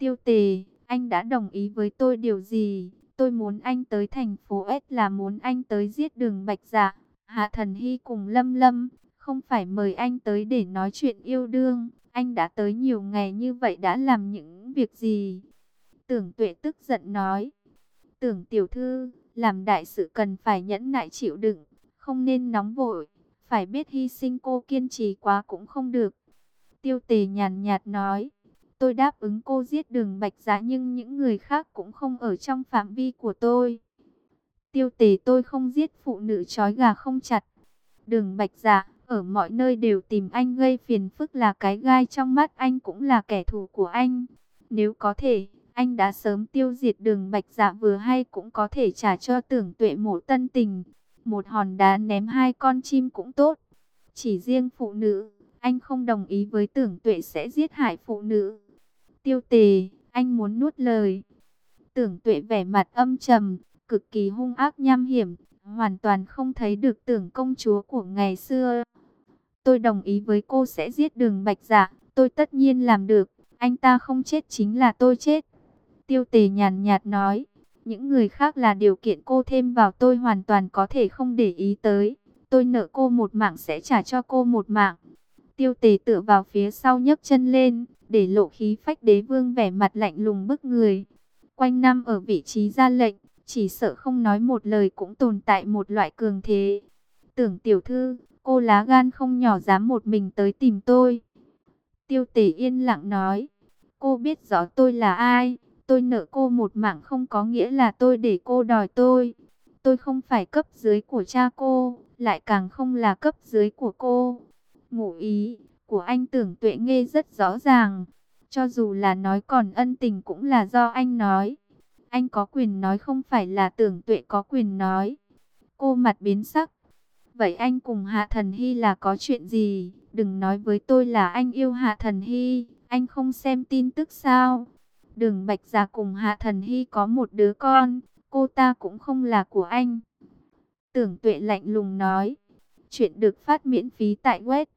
Tiêu Tề, anh đã đồng ý với tôi điều gì? Tôi muốn anh tới thành phố S là muốn anh tới giết Đường Bạch Dạ, Hạ Thần Hy cùng Lâm Lâm, không phải mời anh tới để nói chuyện yêu đương. Anh đã tới nhiều ngày như vậy đã làm những việc gì? Tưởng Tuệ tức giận nói. Tưởng tiểu thư, làm đại sự cần phải nhẫn nại chịu đựng, không nên nóng vội, phải biết hy sinh, cô kiên trì quá cũng không được. Tiêu Tề nhàn nhạt nói, tôi đáp ứng cô giết Đường Bạch Dạ nhưng những người khác cũng không ở trong phạm vi của tôi. Tiêu Tề, tôi không giết phụ nữ trói gà không chặt. Đường Bạch Dạ ở mọi nơi đều tìm anh gây phiền phức, là cái gai trong mắt anh, cũng là kẻ thù của anh. Nếu có thể, anh đã sớm tiêu diệt Đường Bạch Dạ, vừa hay cũng có thể trả cho Tưởng Tuệ một tân tình. Một hòn đá ném hai con chim cũng tốt. Chỉ riêng phụ nữ, anh không đồng ý với Tưởng Tuệ sẽ giết hại phụ nữ. Tiêu Tề, anh muốn nuốt lời. Tưởng Tuệ vẻ mặt âm trầm, cực kỳ hung ác nham hiểm, hoàn toàn không thấy được Tưởng công chúa của ngày xưa. Tôi đồng ý với cô sẽ giết Đường Bạch Dạ, tôi tất nhiên làm được, anh ta không chết chính là tôi chết. Tiêu Tề nhàn nhạt nói, những người khác là điều kiện cô thêm vào, tôi hoàn toàn có thể không để ý tới. Tôi nợ cô một mạng sẽ trả cho cô một mạng. Tiêu Tề tựa vào phía sau nhấc chân lên, để lộ khí phách đế vương, vẻ mặt lạnh lùng bức người. Quanh năm ở vị trí ra lệnh, chỉ sợ không nói một lời cũng tồn tại một loại cường thế. Tưởng tiểu thư, cô lá gan không nhỏ dám một mình tới tìm tôi. Tiêu Tề yên lặng nói, cô biết rõ tôi là ai. Tôi nợ cô một mạng không có nghĩa là tôi để cô đòi tôi. Tôi không phải cấp dưới của cha cô, lại càng không là cấp dưới của cô. Ngụ ý của anh Tưởng Tuệ nghe rất rõ ràng. Cho dù là nói còn ân tình cũng là do anh nói. Anh có quyền nói, không phải là Tưởng Tuệ có quyền nói. Cô mặt biến sắc. Vậy anh cùng Hạ Thần Hy là có chuyện gì? Đừng nói với tôi là anh yêu Hạ Thần Hy. Anh không xem tin tức sao? Đường Bạch Dạ cùng Hạ Thần Hy có một đứa con. Cô ta cũng không là của anh. Tưởng Tuệ lạnh lùng nói. Chuyện được phát miễn phí tại web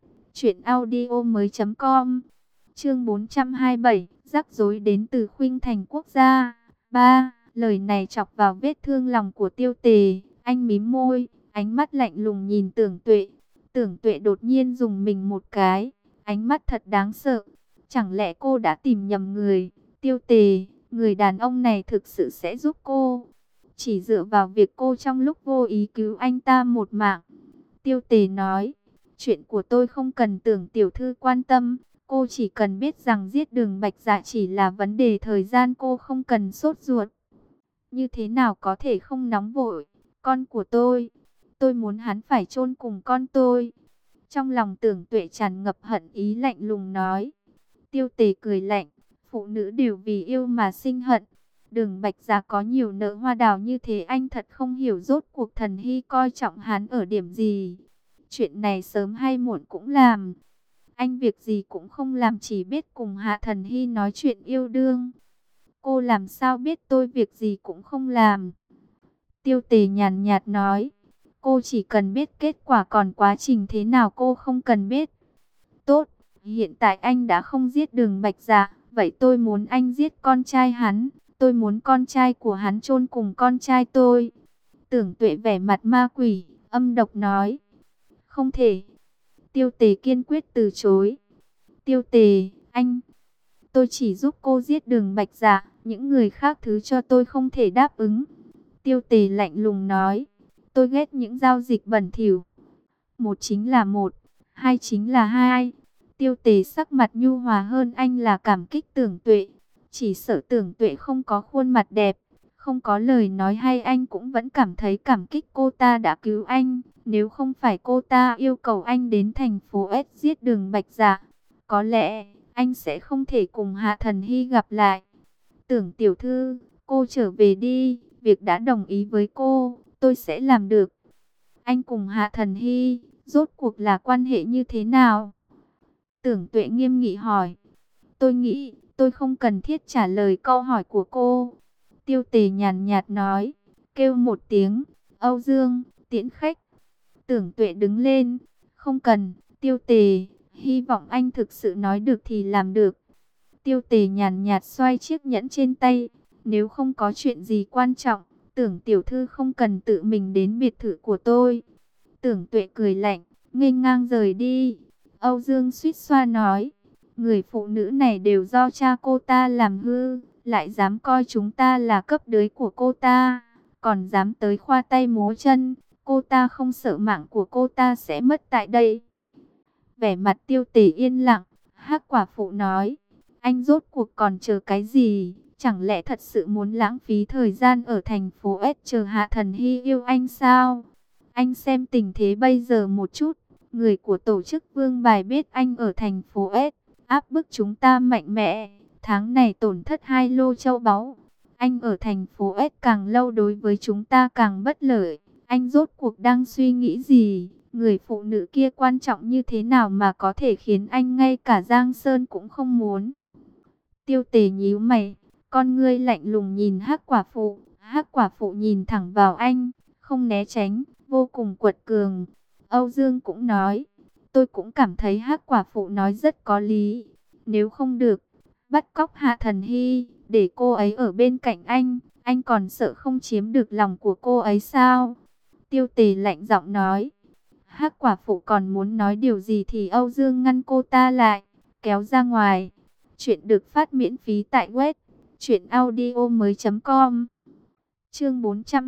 truyệnaudiomoi.com. Chương 427, rắc rối đến từ Khuynh Thành quốc gia. 3. Lời này chọc vào vết thương lòng của Tiêu Tề. Anh mím môi, ánh mắt lạnh lùng nhìn Tưởng Tuệ. Tưởng Tuệ đột nhiên dùng mình một cái, ánh mắt thật đáng sợ. Chẳng lẽ cô đã tìm nhầm người? Tiêu Tề, người đàn ông này thực sự sẽ giúp cô? Chỉ dựa vào việc cô trong lúc vô ý cứu anh ta một mạng. Tiêu Tề nói, chuyện của tôi không cần Tưởng tiểu thư quan tâm. Cô chỉ cần biết rằng giết Đường Bạch Dạ chỉ là vấn đề thời gian, cô không cần sốt ruột. Như thế nào có thể không nóng vội? Con của tôi muốn hắn phải chôn cùng con tôi. Trong lòng Tưởng Tuệ tràn ngập hận ý, lạnh lùng nói. Tiêu Tề cười lạnh, phụ nữ đều vì yêu mà sinh hận. Đường Bạch Dạ có nhiều nợ hoa đào như thế, anh thật không hiểu rốt cuộc Thần Hy coi trọng hắn ở điểm gì. Chuyện này sớm hay muộn cũng làm. Anh việc gì cũng không làm, chỉ biết cùng Hạ Thần Hy nói chuyện yêu đương. Cô làm sao biết tôi việc gì cũng không làm? Tiêu Tề nhàn nhạt nói. Cô chỉ cần biết kết quả, còn quá trình thế nào cô không cần biết. Tốt, hiện tại anh đã không giết Đường Bạch Dạ, vậy tôi muốn anh giết con trai hắn. Tôi muốn con trai của hắn chôn cùng con trai tôi. Tưởng Tuệ vẻ mặt ma quỷ, âm độc nói. Không thể. Tiêu Tề kiên quyết từ chối. Tiêu Tề, tôi chỉ giúp cô giết Đường Bạch Dạ, những người khác thứ cho tôi không thể đáp ứng. Tiêu Tề lạnh lùng nói. Tôi ghét những giao dịch bẩn thỉu. Một chính là một, hai chính là hai. Tiêu Tề sắc mặt nhu hòa hơn, anh là cảm kích Tưởng Tuệ. Chỉ sợ Tưởng Tuệ không có khuôn mặt đẹp, không có lời nói hay, anh cũng vẫn cảm thấy cảm kích cô ta đã cứu anh. Nếu không phải cô ta yêu cầu anh đến thành phố S giết Đường Bạch Dạ, có lẽ anh sẽ không thể cùng Hạ Thần Hy gặp lại. Tưởng tiểu thư, cô trở về đi, việc đã đồng ý với cô, tôi sẽ làm được. Anh cùng Hạ Thần Hy, rốt cuộc là quan hệ như thế nào? Tưởng Tuệ nghiêm nghị hỏi. Tôi nghĩ, tôi không cần thiết trả lời câu hỏi của cô. Tiêu Tề nhàn nhạt nói, kêu một tiếng, Âu Dương, tiễn khách. Tưởng Tuệ đứng lên, không cần, Tiêu Tề, hy vọng anh thực sự nói được thì làm được. Tiêu Tề nhàn nhạt xoay chiếc nhẫn trên tay. Nếu không có chuyện gì quan trọng, Tưởng tiểu thư không cần tự mình đến biệt thự của tôi. Tưởng Tuệ cười lạnh, nghênh ngang rời đi. Âu Dương suýt xoa nói, người phụ nữ này đều do cha cô ta làm hư, lại dám coi chúng ta là cấp dưới của cô ta, còn dám tới khoa tay múa chân. Cô ta không sợ mạng của cô ta sẽ mất tại đây. Vẻ mặt Tiêu Tề yên lặng. Hắc quả phụ nói, anh rốt cuộc còn chờ cái gì? Chẳng lẽ thật sự muốn lãng phí thời gian ở thành phố S chờ Hạ Thần Hy yêu anh sao? Anh xem tình thế bây giờ một chút. Người của tổ chức Vương Bài biết anh ở thành phố S, áp bức chúng ta mạnh mẽ. Tháng này tổn thất 2 lô châu báu. Anh ở thành phố S càng lâu đối với chúng ta càng bất lợi. Anh rốt cuộc đang suy nghĩ gì? Người phụ nữ kia quan trọng như thế nào mà có thể khiến anh ngay cả Giang Sơn cũng không muốn? Tiêu Tề nhíu mày, con ngươi lạnh lùng nhìn Hắc quả phụ. Hắc quả phụ nhìn thẳng vào anh, không né tránh, vô cùng quật cường. Âu Dương cũng nói, tôi cũng cảm thấy Hắc quả phụ nói rất có lý. Nếu không được, bắt cóc Hạ Thần Hy, để cô ấy ở bên cạnh anh còn sợ không chiếm được lòng của cô ấy sao? Tiêu Tề lạnh giọng nói. Hắc quả phụ còn muốn nói điều gì thì Âu Dương ngăn cô ta lại, kéo ra ngoài. Chuyện được phát miễn phí tại web truyệnaudiomoi.com. Chương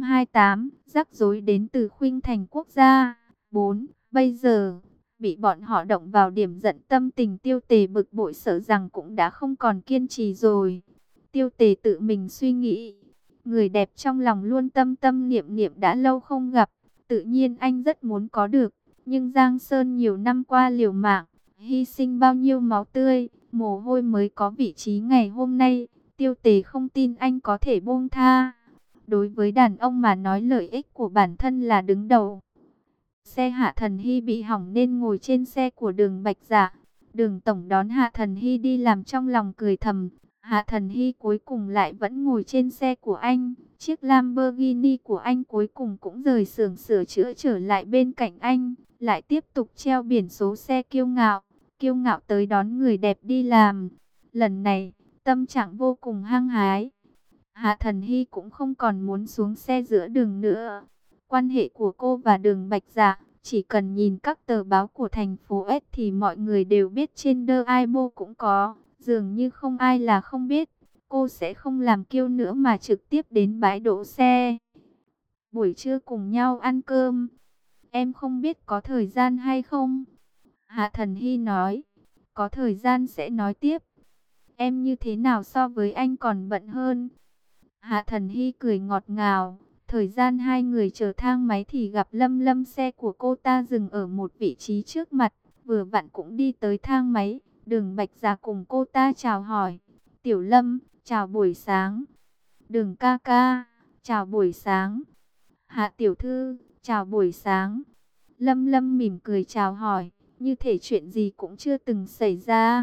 428, rắc rối đến từ Khuynh Thành Quốc gia. 4. Bây giờ, bị bọn họ động vào điểm giận, tâm tình Tiêu Tề bực bội sợ rằng cũng đã không còn kiên trì rồi. Tiêu Tề tự mình suy nghĩ, người đẹp trong lòng luôn tâm tâm niệm niệm đã lâu không gặp, tự nhiên anh rất muốn có được. Nhưng Giang Sơn nhiều năm qua liều mạng, hy sinh bao nhiêu máu tươi, mồ hôi mới có vị trí ngày hôm nay. Tiêu Tề không tin anh có thể buông tha. Đối với đàn ông mà nói, lợi ích của bản thân là đứng đầu. Xe Hạ Thần Hy bị hỏng nên ngồi trên xe của Đường Bạch Dạ. Đường tổng đón Hạ Thần Hy đi làm trong lòng cười thầm. Hạ Thần Hy cuối cùng lại vẫn ngồi trên xe của anh. Chiếc Lamborghini của anh cuối cùng cũng rời xưởng sửa chữa trở lại bên cạnh anh. Lại tiếp tục treo biển số xe kiêu ngạo tới đón người đẹp đi làm. Lần này, tâm trạng vô cùng hăng hái. Hạ Thần Hy cũng không còn muốn xuống xe giữa đường nữa. Quan hệ của cô và Đường Bạch Dạ, chỉ cần nhìn các tờ báo của thành phố S thì mọi người đều biết, trên The Weibo cũng có, dường như không ai là không biết. Cô sẽ không làm kiêu nữa mà trực tiếp đến bãi đỗ xe. Buổi trưa cùng nhau ăn cơm. Em không biết có thời gian hay không? Hạ Thần Hy nói, có thời gian sẽ nói tiếp. Em như thế nào so với anh còn bận hơn? Hạ Thần Hy cười ngọt ngào. Thời gian hai người chờ thang máy thì gặp Lâm Lâm, xe của cô ta dừng ở một vị trí trước mặt. Vừa vặn cũng đi tới thang máy. Đường Bạch Dạ cùng cô ta chào hỏi. Tiểu Lâm, chào buổi sáng. Đường ca ca, chào buổi sáng. Hạ tiểu thư, chào buổi sáng. Lâm Lâm mỉm cười chào hỏi, như thể chuyện gì cũng chưa từng xảy ra.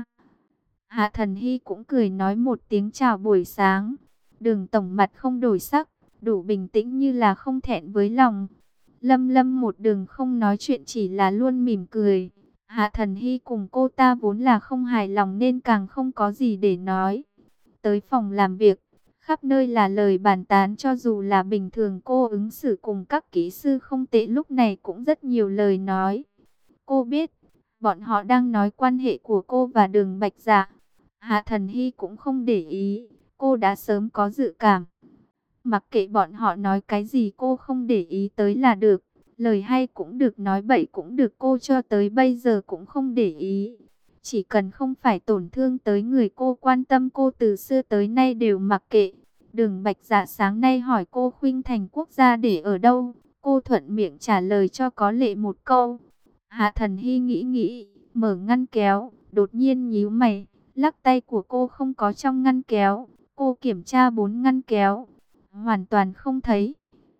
Hạ Thần Hy cũng cười nói một tiếng chào buổi sáng. Đường tổng mặt không đổi sắc, đủ bình tĩnh như là không thẹn với lòng. Lâm Lâm một đường không nói chuyện, chỉ là luôn mỉm cười. Hạ Thần Hy cùng cô ta vốn là không hài lòng nên càng không có gì để nói. Tới phòng làm việc, khắp nơi là lời bàn tán, cho dù là bình thường cô ứng xử cùng các kỹ sư không tệ, lúc này cũng rất nhiều lời nói. Cô biết, bọn họ đang nói quan hệ của cô và Đường Bạch Dạ. Hạ Thần Hy cũng không để ý, cô đã sớm có dự cảm. Mặc kệ bọn họ nói cái gì cô không để ý tới là được. Lời hay cũng được, nói bậy cũng được, cô cho tới bây giờ cũng không để ý. Chỉ cần không phải tổn thương tới người cô quan tâm, cô từ xưa tới nay đều mặc kệ. Đường Bạch Dạ sáng nay hỏi cô Khuynh Thành Quốc gia để ở đâu. Cô thuận miệng trả lời cho có lệ một câu. Hạ Thần Hy nghĩ nghĩ, mở ngăn kéo, đột nhiên nhíu mày. Lắc tay của cô không có trong ngăn kéo. Cô kiểm tra 4 ngăn kéo, hoàn toàn không thấy.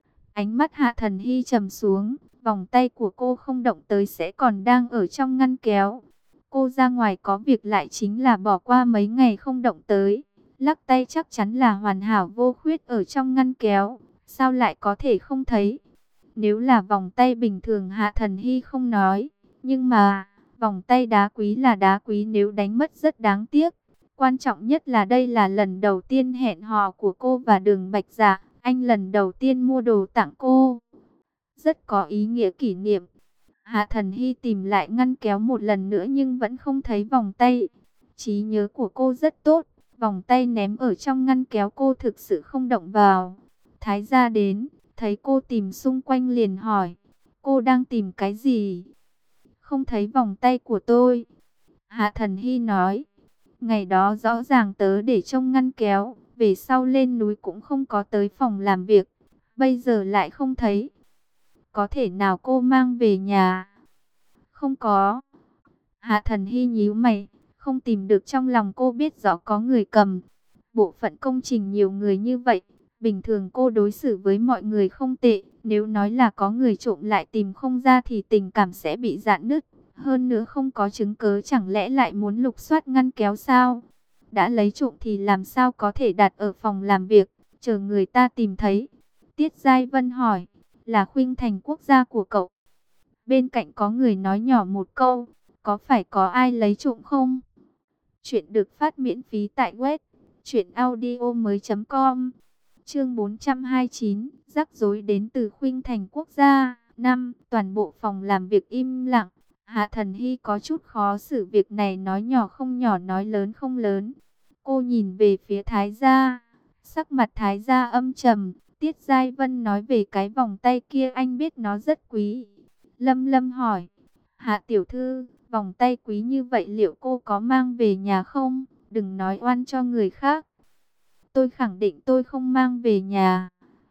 Ánh mắt Hạ Thần Hy trầm xuống, vòng tay của cô không động tới sẽ còn đang ở trong ngăn kéo. Cô ra ngoài có việc lại chính là bỏ qua mấy ngày không động tới. Lắc tay chắc chắn là hoàn hảo vô khuyết ở trong ngăn kéo, sao lại có thể không thấy? Nếu là vòng tay bình thường Hạ Thần Hy không nói, nhưng mà vòng tay đá quý là đá quý, nếu đánh mất rất đáng tiếc. Quan trọng nhất là đây là lần đầu tiên hẹn hò của cô và Đường Bạch Dạ. Anh lần đầu tiên mua đồ tặng cô. Rất có ý nghĩa kỷ niệm. Hạ Thần Hy tìm lại ngăn kéo một lần nữa nhưng vẫn không thấy vòng tay. Trí nhớ của cô rất tốt. Vòng tay ném ở trong ngăn kéo cô thực sự không động vào. Thái gia đến, thấy cô tìm xung quanh liền hỏi. Cô đang tìm cái gì? Không thấy vòng tay của tôi. Hạ Thần Hy nói. Ngày đó rõ ràng tớ để trong ngăn kéo. Về sau lên núi cũng không có tới phòng làm việc. Bây giờ lại không thấy. Có thể nào cô mang về nhà? Không có. Hạ Thần Hy nhíu mày. Không tìm được, trong lòng cô biết rõ có người cầm. Bộ phận công trình nhiều người như vậy. Bình thường cô đối xử với mọi người không tệ. Nếu nói là có người trộm lại tìm không ra thì tình cảm sẽ bị rạn nứt. Hơn nữa không có chứng cớ, chẳng lẽ lại muốn lục soát ngăn kéo sao? Đã lấy trộm thì làm sao có thể đặt ở phòng làm việc, chờ người ta tìm thấy? Tiết Giai Vân hỏi, là Khuynh Thành Quốc gia của cậu? Bên cạnh có người nói nhỏ một câu, có phải có ai lấy trộm không? Chuyện được phát miễn phí tại web truyệnaudiomoi.com. Chương 429, rắc rối đến từ Khuynh Thành Quốc gia. 5. Toàn bộ phòng làm việc im lặng. Hạ Thần Hy có chút khó xử, việc này nói nhỏ không nhỏ, nói lớn không lớn. Cô nhìn về phía Thái gia, sắc mặt Thái gia âm trầm. Tiết Giai Vân nói về cái vòng tay kia, anh biết nó rất quý. Lâm Lâm hỏi, Hạ tiểu thư, vòng tay quý như vậy liệu cô có mang về nhà không? Đừng nói oan cho người khác. Tôi khẳng định tôi không mang về nhà.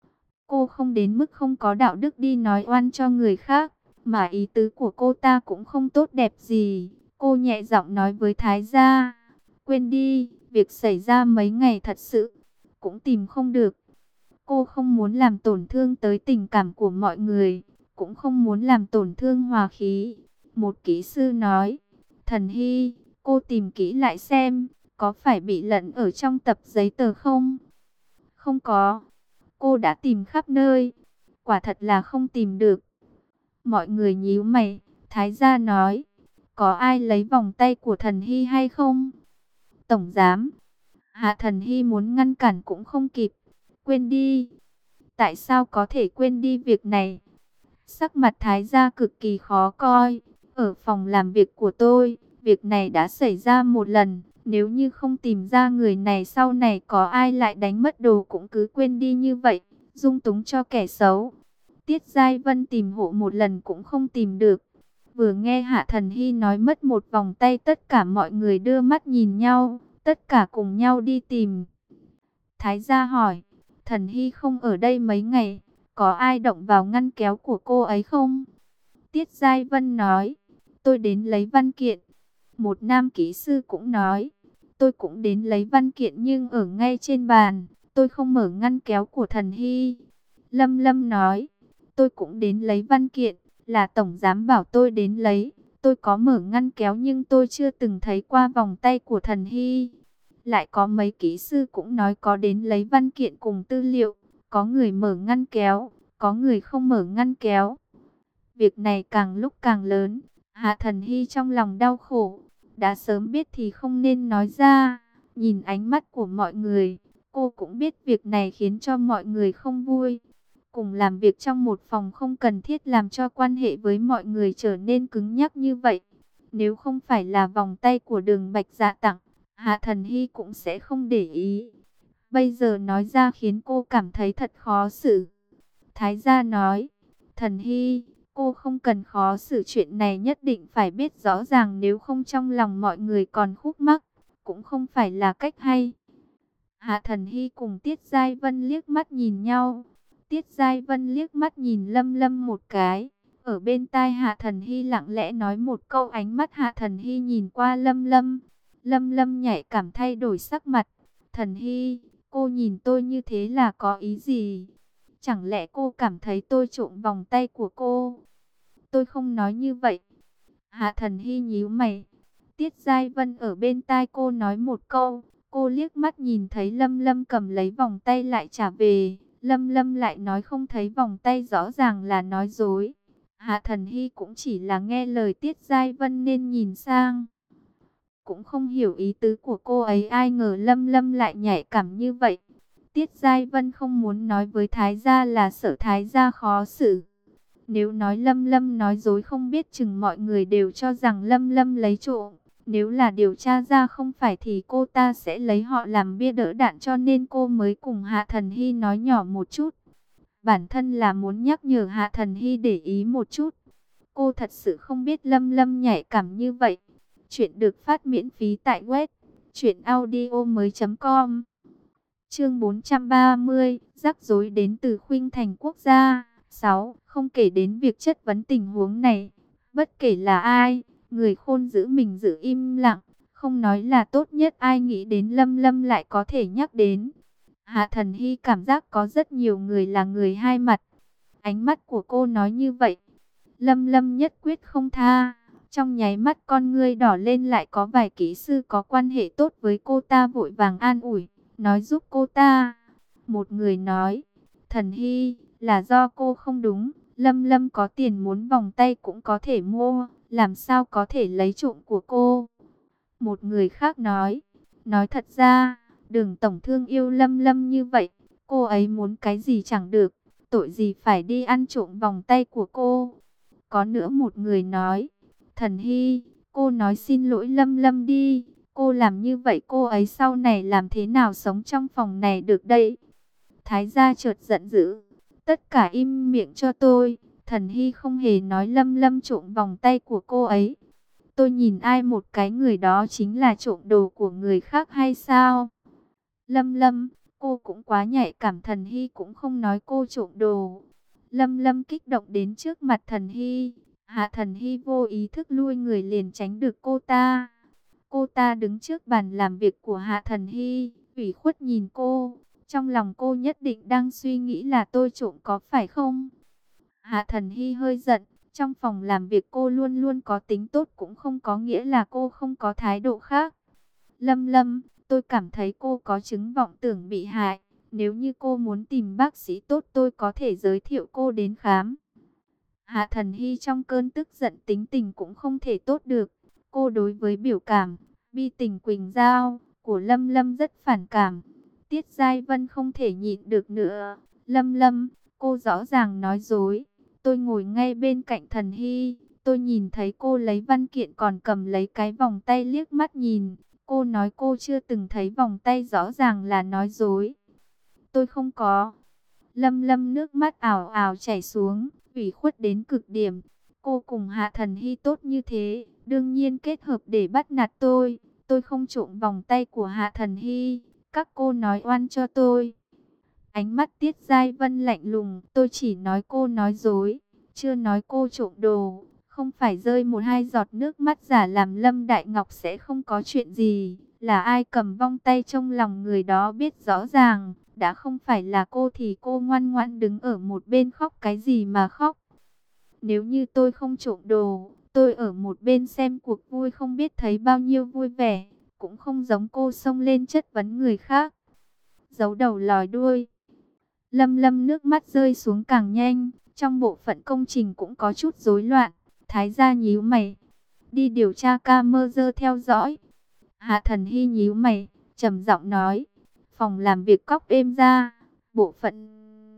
Cô không đến mức không có đạo đức đi nói oan cho người khác. Mà ý tứ của cô ta cũng không tốt đẹp gì. Cô nhẹ giọng nói với Thái gia, quên đi, việc xảy ra mấy ngày thật sự cũng tìm không được. Cô không muốn làm tổn thương tới tình cảm của mọi người, cũng không muốn làm tổn thương hòa khí. Một kỹ sư nói, Thần Hy, cô tìm kỹ lại xem, có phải bị lẫn ở trong tập giấy tờ không? Không có, cô đã tìm khắp nơi, quả thật là không tìm được. Mọi người nhíu mày, Thái gia nói, có ai lấy vòng tay của Thần Hy hay không? Tổng giám, Hạ Thần Hy muốn ngăn cản cũng không kịp, quên đi. Tại sao có thể quên đi việc này? Sắc mặt Thái gia cực kỳ khó coi. Ở phòng làm việc của tôi, việc này đã xảy ra một lần. Nếu như không tìm ra người này, sau này có ai lại đánh mất đồ cũng cứ quên đi như vậy, dung túng cho kẻ xấu. Tiết Giai Vân tìm hộ một lần cũng không tìm được. Vừa nghe Hạ Thần Hy nói mất một vòng tay, tất cả mọi người đưa mắt nhìn nhau, tất cả cùng nhau đi tìm. Thái gia hỏi, Thần Hy không ở đây mấy ngày, có ai động vào ngăn kéo của cô ấy không? Tiết Giai Vân nói, tôi đến lấy văn kiện. Một nam kỹ sư cũng nói, tôi cũng đến lấy văn kiện nhưng ở ngay trên bàn, tôi không mở ngăn kéo của Thần Hy. Lâm Lâm nói, tôi cũng đến lấy văn kiện, là tổng giám bảo tôi đến lấy. Tôi có mở ngăn kéo nhưng tôi chưa từng thấy qua vòng tay của Thần Hy. Lại có mấy kỹ sư cũng nói có đến lấy văn kiện cùng tư liệu. Có người mở ngăn kéo, có người không mở ngăn kéo. Việc này càng lúc càng lớn. Hạ Thần Hy trong lòng đau khổ. Đã sớm biết thì không nên nói ra. Nhìn ánh mắt của mọi người, cô cũng biết việc này khiến cho mọi người không vui. Cùng làm việc trong một phòng không cần thiết làm cho quan hệ với mọi người trở nên cứng nhắc như vậy. Nếu không phải là vòng tay của Đường Bạch Dạ tặng, Hạ Thần Hy cũng sẽ không để ý. Bây giờ nói ra khiến cô cảm thấy thật khó xử. Thái gia nói, Thần Hy, cô không cần khó xử, chuyện này nhất định phải biết rõ ràng, nếu không trong lòng mọi người còn khúc mắc, cũng không phải là cách hay. Hạ Thần Hy cùng Tiết Giai Vân liếc mắt nhìn nhau. Tiết Giai Vân liếc mắt nhìn Lâm Lâm một cái. Ở bên tai Hạ Thần Hy lặng lẽ nói một câu, ánh mắt Hạ Thần Hy nhìn qua Lâm Lâm. Lâm Lâm nhạy cảm thay đổi sắc mặt. Thần Hy, cô nhìn tôi như thế là có ý gì? Chẳng lẽ cô cảm thấy tôi trộm vòng tay của cô? Tôi không nói như vậy. Hạ Thần Hy nhíu mày. Tiết Giai Vân ở bên tai cô nói một câu. Cô liếc mắt nhìn thấy Lâm Lâm cầm lấy vòng tay lại trả về. Lâm Lâm lại nói không thấy vòng tay, rõ ràng là nói dối. Hạ Thần Hy cũng chỉ là nghe lời Tiết Giai Vân nên nhìn sang. cũng không hiểu ý tứ của cô ấy. Ai ngờ Lâm Lâm lại nhạy cảm như vậy. Tiết Giai Vân không muốn nói với Thái gia là sợ Thái gia khó xử. Nếu nói Lâm Lâm nói dối không biết chừng mọi người đều cho rằng Lâm Lâm lấy trộm. Nếu là điều tra ra không phải thì cô ta sẽ lấy họ làm bia đỡ đạn, cho nên cô mới cùng Hạ Thần Hy nói nhỏ một chút. Bản thân là muốn nhắc nhở Hạ Thần Hy để ý một chút. Cô thật sự không biết Lâm Lâm nhạy cảm như vậy. Chuyện được phát miễn phí tại web truyệnaudiomoi.com. Chương 430, rắc rối đến từ Khuynh Thành Quốc gia. 6. Không kể đến việc chất vấn tình huống này, bất kể là ai, người khôn giữ mình giữ im lặng, không nói là tốt nhất. Ai nghĩ đến Lâm Lâm lại có thể nhắc đến. Hạ Thần Hy cảm giác có rất nhiều người là người hai mặt. Ánh mắt của cô nói như vậy. Lâm Lâm nhất quyết không tha. Trong nháy mắt con ngươi đỏ lên, lại có vài kỹ sư có quan hệ tốt với cô ta vội vàng an ủi, nói giúp cô ta. Một người nói, Thần Hy, là do cô không đúng. Lâm Lâm có tiền muốn vòng tay cũng có thể mua, làm sao có thể lấy trộm của cô. Một người khác nói thật ra, Đường tổng thương yêu Lâm Lâm như vậy, cô ấy muốn cái gì chẳng được, tội gì phải đi ăn trộm vòng tay của cô. Có nữa một người nói, Thần Hy, cô nói xin lỗi Lâm Lâm đi, cô làm như vậy cô ấy sau này làm thế nào sống trong phòng này được đây. Thái gia chợt giận dữ, tất cả im miệng cho tôi. Thần Hy không hề nói Lâm Lâm trộm vòng tay của cô ấy. Tôi nhìn ai một cái người đó chính là trộm đồ của người khác hay sao? Lâm Lâm, cô cũng quá nhạy cảm. Thần Hy cũng không nói cô trộm đồ. Lâm Lâm kích động đến trước mặt Thần Hy. Hạ Thần Hy vô ý thức lui người liền tránh được cô ta. Cô ta đứng trước bàn làm việc của Hạ Thần Hy, ủy khuất nhìn cô. Trong lòng cô nhất định đang suy nghĩ là tôi trộm có phải không? Hạ Thần Hy hơi giận. Trong phòng làm việc cô luôn luôn có tính tốt, cũng không có nghĩa là cô không có thái độ khác. Lâm Lâm, tôi cảm thấy cô có chứng vọng tưởng bị hại. Nếu như cô muốn tìm bác sĩ tốt tôi có thể giới thiệu cô đến khám. Hạ Thần Hy trong cơn tức giận tính tình cũng không thể tốt được. Cô đối với biểu cảm, bi tình Quỳnh Giao của Lâm Lâm rất phản cảm. Tiết Giai Vân không thể nhịn được nữa. Lâm Lâm, cô rõ ràng nói dối. Tôi ngồi ngay bên cạnh Thần Hy. Tôi nhìn thấy cô lấy văn kiện còn cầm lấy cái vòng tay liếc mắt nhìn. Cô nói cô chưa từng thấy vòng tay, rõ ràng là nói dối. Tôi không có. Lâm Lâm nước mắt ảo ảo chảy xuống, ủy khuất đến cực điểm. Cô cùng Hạ Thần Hy tốt như thế, đương nhiên kết hợp để bắt nạt tôi. Tôi không trộm vòng tay của Hạ Thần Hy, các cô nói oan cho tôi. Ánh mắt Tiết Giai Vân lạnh lùng, tôi chỉ nói cô nói dối, chưa nói cô trộm đồ. Không phải rơi một hai giọt nước mắt giả làm Lâm Đại Ngọc sẽ không có chuyện gì. Là ai cầm vòng tay trong lòng người đó biết rõ ràng. Đã không phải là cô thì cô ngoan ngoãn đứng ở một bên khóc cái gì mà khóc. Nếu như tôi không trộm đồ, tôi ở một bên xem cuộc vui không biết thấy bao nhiêu vui vẻ. Cũng không giống cô xông lên chất vấn người khác, giấu đầu lòi đuôi. Lâm Lâm nước mắt rơi xuống càng nhanh. Trong bộ phận công trình cũng có chút rối loạn. Thái gia nhíu mày, đi điều tra camera theo dõi. Hạ Thần Hy nhíu mày, trầm giọng nói, phòng làm việc cóc êm ra, bộ phận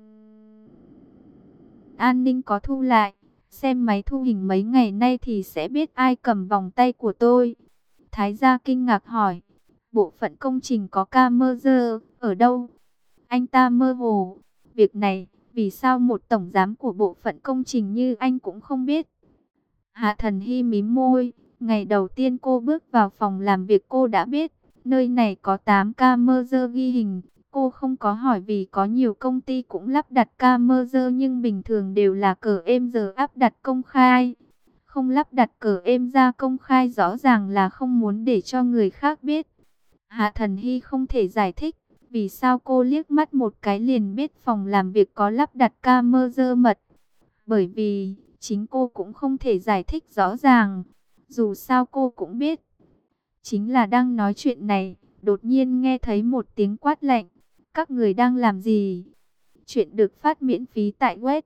an ninh có thu lại, xem máy thu hình mấy ngày nay thì sẽ biết ai cầm vòng tay của tôi. Thái gia kinh ngạc hỏi, bộ phận công trình có camera, ở đâu? Anh ta mơ hồ, việc này, vì sao một tổng giám của bộ phận công trình như anh cũng không biết? Hạ Thần Hy mím môi, ngày đầu tiên cô bước vào phòng làm việc cô đã biết, nơi này có 8 camera ghi hình. Cô không có hỏi vì có nhiều công ty cũng lắp đặt camera nhưng bình thường đều là cờ êm giờ áp đặt công khai. Không lắp đặt cờ êm ra công khai rõ ràng là không muốn để cho người khác biết. Hạ Thần Hy không thể giải thích vì sao cô liếc mắt một cái liền biết phòng làm việc có lắp đặt camera mật. Bởi vì chính cô cũng không thể giải thích rõ ràng. Dù sao cô cũng biết. Chính là đang nói chuyện này, đột nhiên nghe thấy một tiếng quát lạnh. Các người đang làm gì? Chuyện được phát miễn phí tại web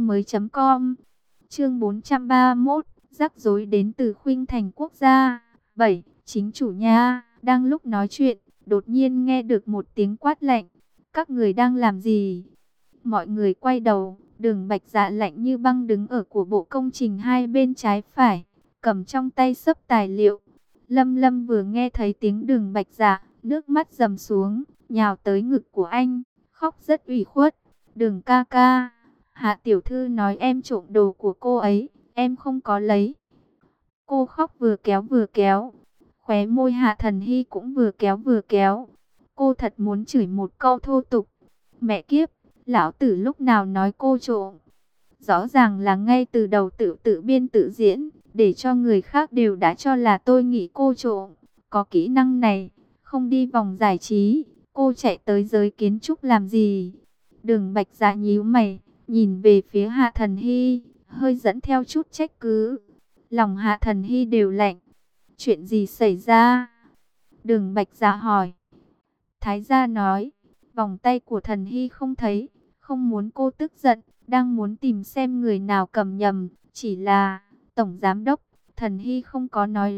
truyệnaudiomoi.com. Chương 431, rắc rối đến từ Khuynh Thành Quốc gia. 7. Chính chủ nha. Đang lúc nói chuyện, đột nhiên nghe được một tiếng quát lạnh. Các người đang làm gì? Mọi người quay đầu, Đường Bạch Dạ lạnh như băng đứng ở của bộ công trình hai bên trái phải, cầm trong tay xấp tài liệu. Lâm Lâm vừa nghe thấy tiếng Đường Bạch Dạ, nước mắt dầm xuống, nhào tới ngực của anh, khóc rất ủy khuất. Đường ca ca, Hạ tiểu thư nói em trộm đồ của cô ấy, em không có lấy. Cô khóc vừa kéo, khóe môi Hạ Thần Hy cũng vừa kéo. Cô thật muốn chửi một câu thô tục. Mẹ kiếp, lão tử lúc nào nói cô trộm. Rõ ràng là ngay từ đầu tự biên tự diễn, để cho người khác đều đã cho là tôi nghĩ cô trộm. Có kỹ năng này, không đi vòng giải trí, cô chạy tới giới kiến trúc làm gì? Đường Bạch Dạ nhíu mày, nhìn về phía Hạ Thần Hy, hơi dẫn theo chút trách cứ. Lòng Hạ Thần Hy đều lạnh. Chuyện gì xảy ra? Đường Bạch Dạ hỏi. Thái gia nói, vòng tay của Thần Hy không thấy, không muốn cô tức giận, đang muốn tìm xem người nào cầm nhầm, chỉ là tổng giám đốc Thần Hy không có nói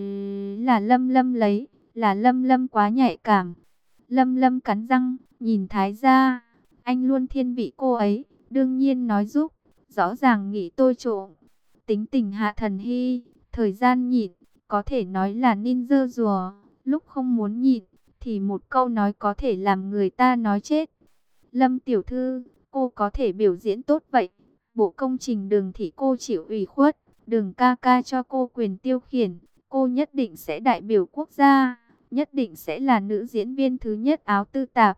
là Lâm Lâm lấy, là Lâm Lâm quá nhạy cảm. Lâm Lâm cắn răng, nhìn Thái gia, anh luôn thiên vị cô ấy, đương nhiên nói giúp, rõ ràng nghĩ tôi trộm. Tính tình Hạ Thần Hy, thời gian nhịn, có thể nói là ninja rùa, lúc không muốn nhịn, thì một câu nói có thể làm người ta nói chết. Lâm tiểu thư, cô có thể biểu diễn tốt vậy. Bộ công trình Đường thị cô chịu ủy khuất, Đường ca ca cho cô quyền tiêu khiển, cô nhất định sẽ đại biểu quốc gia, nhất định sẽ là nữ diễn viên thứ nhất áo tư tạp.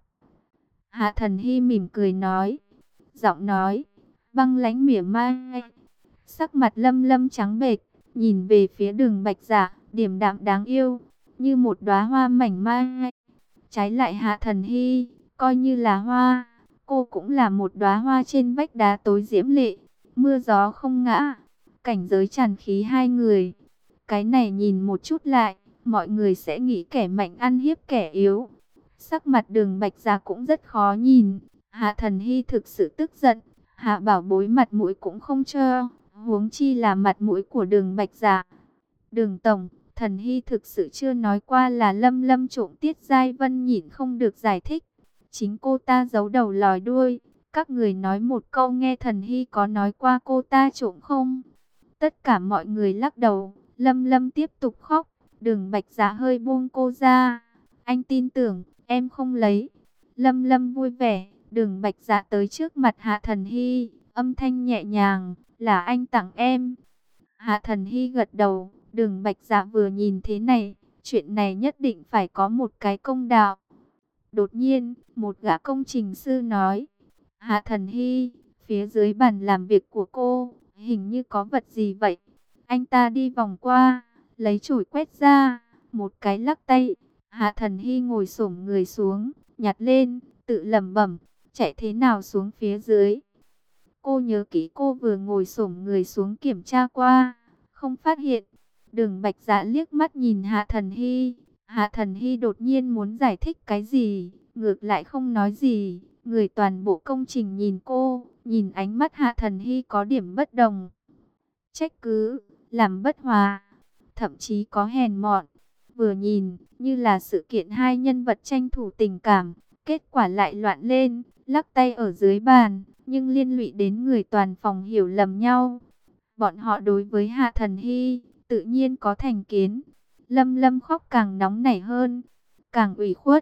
Hạ Thần Hy mỉm cười nói, giọng nói băng lãnh mỉa mai. Sắc mặt Lâm Lâm trắng bệch, nhìn về phía Đường Bạch Dạ, điềm đạm đáng yêu, như một đóa hoa mảnh mai. Trái lại Hạ Thần Hy, coi như là hoa, cô cũng là một đóa hoa trên vách đá tối diễm lệ, mưa gió không ngã, cảnh giới tràn khí hai người. Cái này nhìn một chút lại, mọi người sẽ nghĩ kẻ mạnh ăn hiếp kẻ yếu. Sắc mặt Đường Bạch Dạ cũng rất khó nhìn, Hạ Thần Hy thực sự tức giận, Hạ Bảo Bối mặt mũi cũng không cho, huống chi là mặt mũi của Đường Bạch Dạ. Đường tổng, Thần Hy thực sự chưa nói qua là Lâm Lâm trộm. Tiết Giai Vân nhịn không được giải thích. Chính cô ta giấu đầu lòi đuôi. Các người nói một câu nghe Thần Hy có nói qua cô ta trộm không? Tất cả mọi người lắc đầu. Lâm Lâm tiếp tục khóc. Đường Bạch Dạ hơi buông cô ra. Anh tin tưởng, em không lấy. Lâm Lâm vui vẻ. Đường Bạch Dạ tới trước mặt Hạ Thần Hy. Âm thanh nhẹ nhàng, là anh tặng em. Hạ Thần Hy gật đầu. Đường Bạch Dạ vừa nhìn thế này, chuyện này nhất định phải có một cái công đạo. Đột nhiên, một gã công trình sư nói, Hạ Thần Hy, phía dưới bàn làm việc của cô, hình như có vật gì vậy? Anh ta đi vòng qua, lấy chổi quét ra, một cái lắc tay. Hạ Thần Hy ngồi xổm người xuống, nhặt lên, tự lẩm bẩm, chạy thế nào xuống phía dưới. Cô nhớ kỹ cô vừa ngồi xổm người xuống kiểm tra qua, không phát hiện. Đường Bạch Dạ liếc mắt nhìn Hạ Thần Hy. Hạ Thần Hy đột nhiên muốn giải thích cái gì, ngược lại không nói gì. Người toàn bộ công trình nhìn cô, nhìn ánh mắt Hạ Thần Hy có điểm bất đồng. Trách cứ, làm bất hòa, thậm chí có hèn mọn. Vừa nhìn, như là sự kiện hai nhân vật tranh thủ tình cảm, kết quả lại loạn lên, lắc tay ở dưới bàn, nhưng liên lụy đến người toàn phòng hiểu lầm nhau. Bọn họ đối với Hạ Thần Hy tự nhiên có thành kiến. Lâm Lâm khóc càng nóng nảy hơn, càng ủy khuất.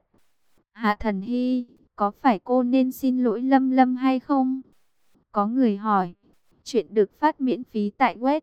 Hạ Thần Hy, có phải cô nên xin lỗi Lâm Lâm hay không? Có người hỏi. Chuyện được phát miễn phí tại web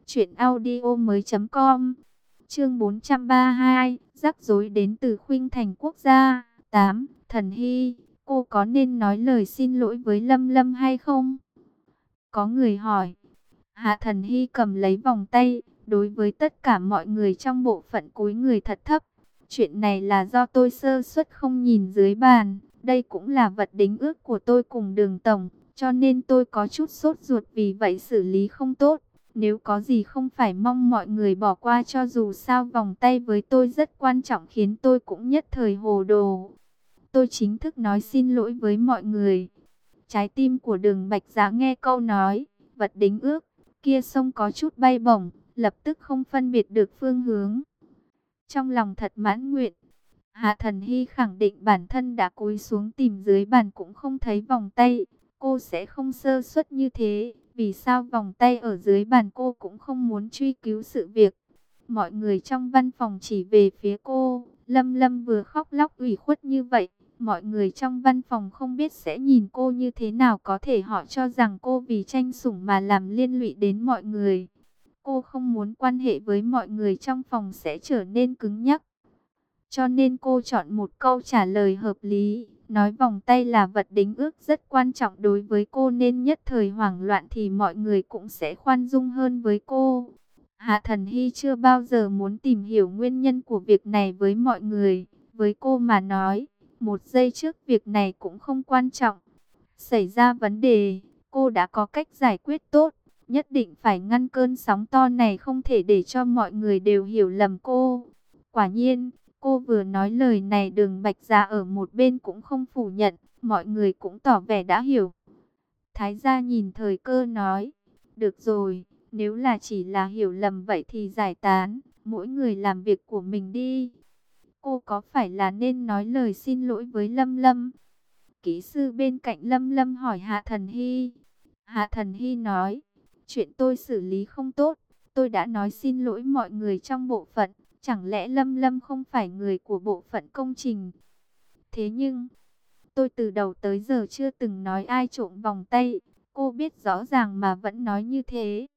truyệnaudiomoi.com. Chương 432, rắc rối đến từ Khuynh Thành Quốc gia. 8. Thần Hy, cô có nên nói lời xin lỗi với Lâm Lâm hay không? Có người hỏi. Hạ Thần Hy cầm lấy vòng tay, đối với tất cả mọi người trong bộ phận cúi người thật thấp. Chuyện này là do tôi sơ suất không nhìn dưới bàn, đây cũng là vật đính ước của tôi cùng Đường tổng, cho nên tôi có chút sốt ruột, vì vậy xử lý không tốt. Nếu có gì không phải mong mọi người bỏ qua, cho dù sao vòng tay với tôi rất quan trọng, khiến tôi cũng nhất thời hồ đồ. Tôi chính thức nói xin lỗi với mọi người. Trái tim của Đường Bạch Dạ nghe câu nói vật đính ước kia sông có chút bay bổng, lập tức không phân biệt được phương hướng. trong lòng thật mãn nguyện. Hạ Thần Hy khẳng định bản thân đã cúi xuống tìm dưới bàn cũng không thấy vòng tay. Cô sẽ không sơ suất như thế. Vì sao vòng tay ở dưới bàn cô cũng không muốn truy cứu sự việc. Mọi người trong văn phòng chỉ về phía cô. Lâm Lâm vừa khóc lóc ủy khuất như vậy. Mọi người trong văn phòng không biết sẽ nhìn cô như thế nào, có thể họ cho rằng cô vì tranh sủng mà làm liên lụy đến mọi người. Cô không muốn quan hệ với mọi người trong phòng sẽ trở nên cứng nhắc. Cho nên cô chọn một câu trả lời hợp lý, nói vòng tay là vật đính ước rất quan trọng đối với cô nên nhất thời hoảng loạn thì mọi người cũng sẽ khoan dung hơn với cô. Hạ Thần Hy chưa bao giờ muốn tìm hiểu nguyên nhân của việc này với mọi người. Với cô mà nói, một giây trước việc này cũng không quan trọng. Xảy ra vấn đề, cô đã có cách giải quyết tốt. Nhất định phải ngăn cơn sóng to này, không thể để cho mọi người đều hiểu lầm cô. Quả nhiên, cô vừa nói lời này Đường Bạch Dạ ở một bên cũng không phủ nhận, mọi người cũng tỏ vẻ đã hiểu. Thái gia nhìn thời cơ nói, được rồi, nếu là chỉ là hiểu lầm vậy thì giải tán, mỗi người làm việc của mình đi. Cô có phải là nên nói lời xin lỗi với Lâm Lâm? Kỹ sư bên cạnh Lâm Lâm hỏi Hạ Thần Hy. Hạ Thần Hy nói, chuyện tôi xử lý không tốt, tôi đã nói xin lỗi mọi người trong bộ phận. Chẳng lẽ Lâm Lâm không phải người của bộ phận công trình? Thế nhưng, tôi từ đầu tới giờ chưa từng nói ai trộm vòng tay. Cô biết rõ ràng mà vẫn nói như thế.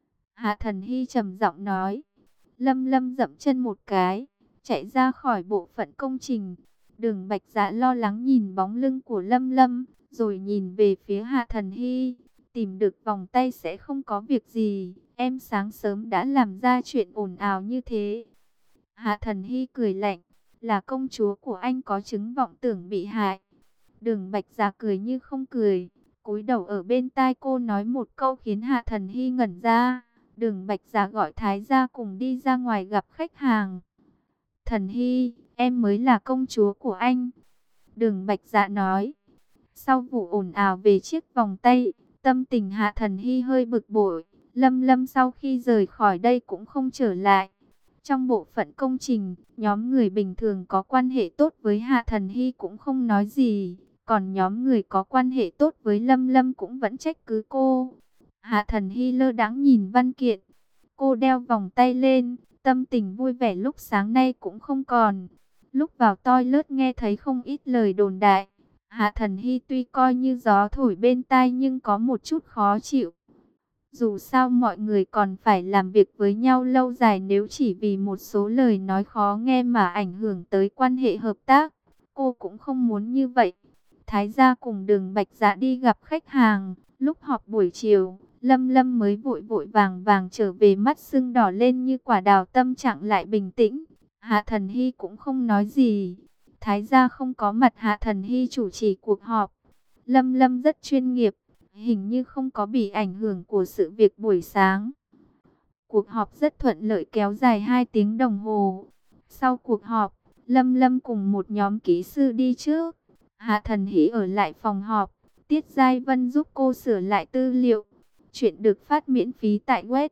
Hạ Thần Hy trầm giọng nói. Lâm Lâm dậm chân một cái, chạy ra khỏi bộ phận công trình. Đường Bạch Dạ lo lắng nhìn bóng lưng của Lâm Lâm, rồi nhìn về phía Hạ Thần Hy. Tìm được vòng tay sẽ không có việc gì, em sáng sớm đã làm ra chuyện ồn ào như thế. Hạ Thần Hy cười lạnh, là công chúa của anh có chứng vọng tưởng bị hại. Đường Bạch Dạ cười như không cười, cúi đầu ở bên tai cô nói một câu khiến Hạ Thần Hy ngẩn ra. Đường Bạch Dạ gọi Thái gia cùng đi ra ngoài gặp khách hàng. Thần Hy, em mới là công chúa của anh. Đường Bạch Dạ nói. Sau vụ ồn ào về chiếc vòng tay, tâm tình Hạ Thần Hy hơi bực bội. Lâm Lâm sau khi rời khỏi đây cũng không trở lại. Trong bộ phận công trình, nhóm người bình thường có quan hệ tốt với Hạ Thần Hy cũng không nói gì. Còn nhóm người có quan hệ tốt với Lâm Lâm cũng vẫn trách cứ cô. Hạ Thần Hy lơ đãng nhìn văn kiện. Cô đeo vòng tay lên, tâm tình vui vẻ lúc sáng nay cũng không còn. Lúc vào toilet nghe thấy không ít lời đồn đại. Hạ Thần Hy tuy coi như gió thổi bên tai nhưng có một chút khó chịu. Dù sao mọi người còn phải làm việc với nhau lâu dài, nếu chỉ vì một số lời nói khó nghe mà ảnh hưởng tới quan hệ hợp tác, cô cũng không muốn như vậy. Thái gia cùng Đường Bạch Dạ đi gặp khách hàng, lúc họp buổi chiều, Lâm Lâm mới vội vội vàng vàng trở về, mắt sưng đỏ lên như quả đào, tâm trạng lại bình tĩnh. Hạ Thần Hy cũng không nói gì. Thái gia không có mặt, Hạ Thần Hy chủ trì cuộc họp. Lâm Lâm rất chuyên nghiệp, hình như không có bị ảnh hưởng của sự việc buổi sáng. Cuộc họp rất thuận lợi, kéo dài 2 tiếng đồng hồ. Sau cuộc họp, Lâm Lâm cùng một nhóm kỹ sư đi trước. Hạ Thần Hy ở lại phòng họp. Tiết Giai Vân giúp cô sửa lại tư liệu. Chuyện được phát miễn phí tại web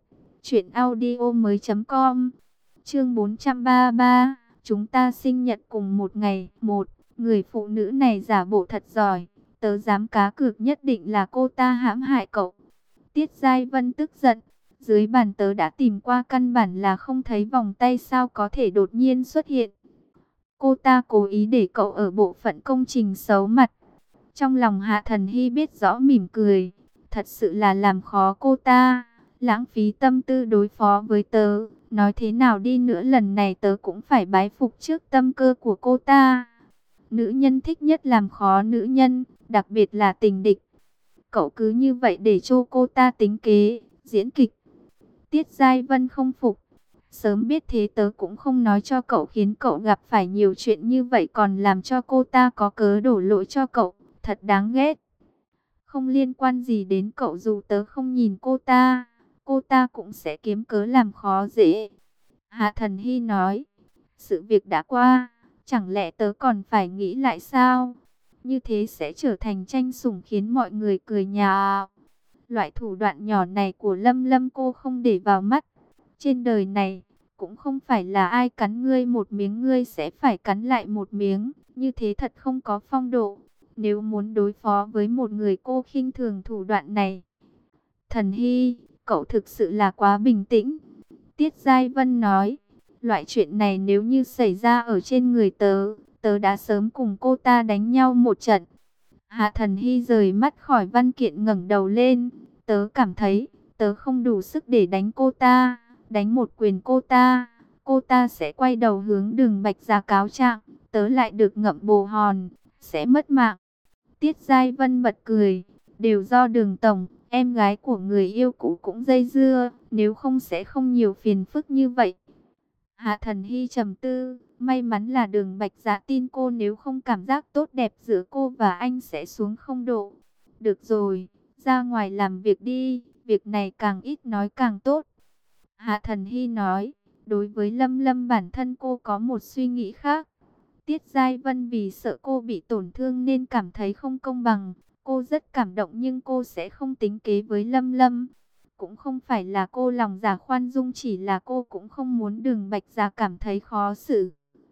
truyệnaudiomoi.com. Chương 433, chúng ta sinh nhật cùng một ngày. Một, người phụ nữ này giả bộ thật giỏi, tớ dám cá cược nhất định là cô ta hãm hại cậu. Tiết Giai Vân tức giận, dưới bàn tớ đã tìm qua căn bản là không thấy vòng tay, sao có thể đột nhiên xuất hiện. Cô ta cố ý để cậu ở bộ phận công trình xấu mặt. Trong lòng Hạ Thần Hy biết rõ, mỉm cười. Thật sự là làm khó cô ta, lãng phí tâm tư đối phó với tớ. Nói thế nào đi nữa lần này tớ cũng phải bái phục trước tâm cơ của cô ta. Nữ nhân thích nhất làm khó nữ nhân, đặc biệt là tình địch. Cậu cứ như vậy để cho cô ta tính kế, diễn kịch. Tiết Giai Vân không phục. Sớm biết thế tớ cũng không nói cho cậu, khiến cậu gặp phải nhiều chuyện như vậy còn làm cho cô ta có cớ đổ lỗi cho cậu. Thật đáng ghét. Không liên quan gì đến cậu, dù tớ không nhìn cô ta cũng sẽ kiếm cớ làm khó dễ. Hạ Thần Hy nói, sự việc đã qua, chẳng lẽ tớ còn phải nghĩ lại sao? Như thế sẽ trở thành tranh sủng khiến mọi người cười nhạo. Loại thủ đoạn nhỏ này của Lâm Lâm cô không để vào mắt. Trên đời này, cũng không phải là ai cắn ngươi một miếng ngươi sẽ phải cắn lại một miếng, như thế thật không có phong độ. Nếu muốn đối phó với một người cô khinh thường thủ đoạn này. Thần Hy, cậu thực sự là quá bình tĩnh. Tiết Giai Vân nói, loại chuyện này nếu như xảy ra ở trên người tớ, tớ đã sớm cùng cô ta đánh nhau một trận. Hạ Thần Hy rời mắt khỏi văn kiện ngẩng đầu lên, tớ cảm thấy, tớ không đủ sức để đánh cô ta, đánh một quyền cô ta sẽ quay đầu hướng Đường Bạch ra cáo trạng, tớ lại được ngậm bồ hòn, sẽ mất mạng. Tiết Giai Vân bật cười, đều do Đường tổng, em gái của người yêu cũ cũng dây dưa, nếu không sẽ không nhiều phiền phức như vậy. Hạ Thần Hy trầm tư, may mắn là Đường Bạch Dạ tin cô, nếu không cảm giác tốt đẹp giữa cô và anh sẽ xuống không độ. Được rồi, ra ngoài làm việc đi, việc này càng ít nói càng tốt. Hạ Thần Hy nói, đối với Lâm Lâm bản thân cô có một suy nghĩ khác. Tiết Giai Vân vì sợ cô bị tổn thương nên cảm thấy không công bằng. Cô rất cảm động nhưng cô sẽ không tính kế với Lâm Lâm. Cũng không phải là cô lòng dạ khoan dung, chỉ là cô cũng không muốn Đường Bạch Dạ cảm thấy khó xử.